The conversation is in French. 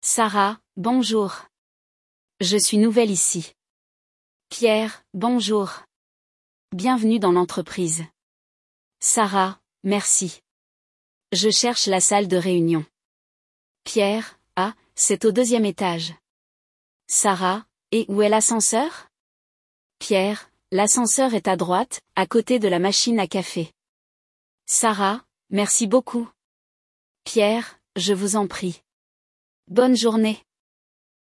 Sarah, bonjour. Je suis nouvelle ici. Pierre, bonjour. Bienvenue dans l'entreprise. Sarah, merci. Je cherche la salle de réunion. Pierre, ah, c'est au 2e étage. Sarah, et où est l'ascenseur? Pierre, l'ascenseur est à droite, à côté de la machine à café. Sarah, merci beaucoup. Pierre, je vous en prie. Bonne journée.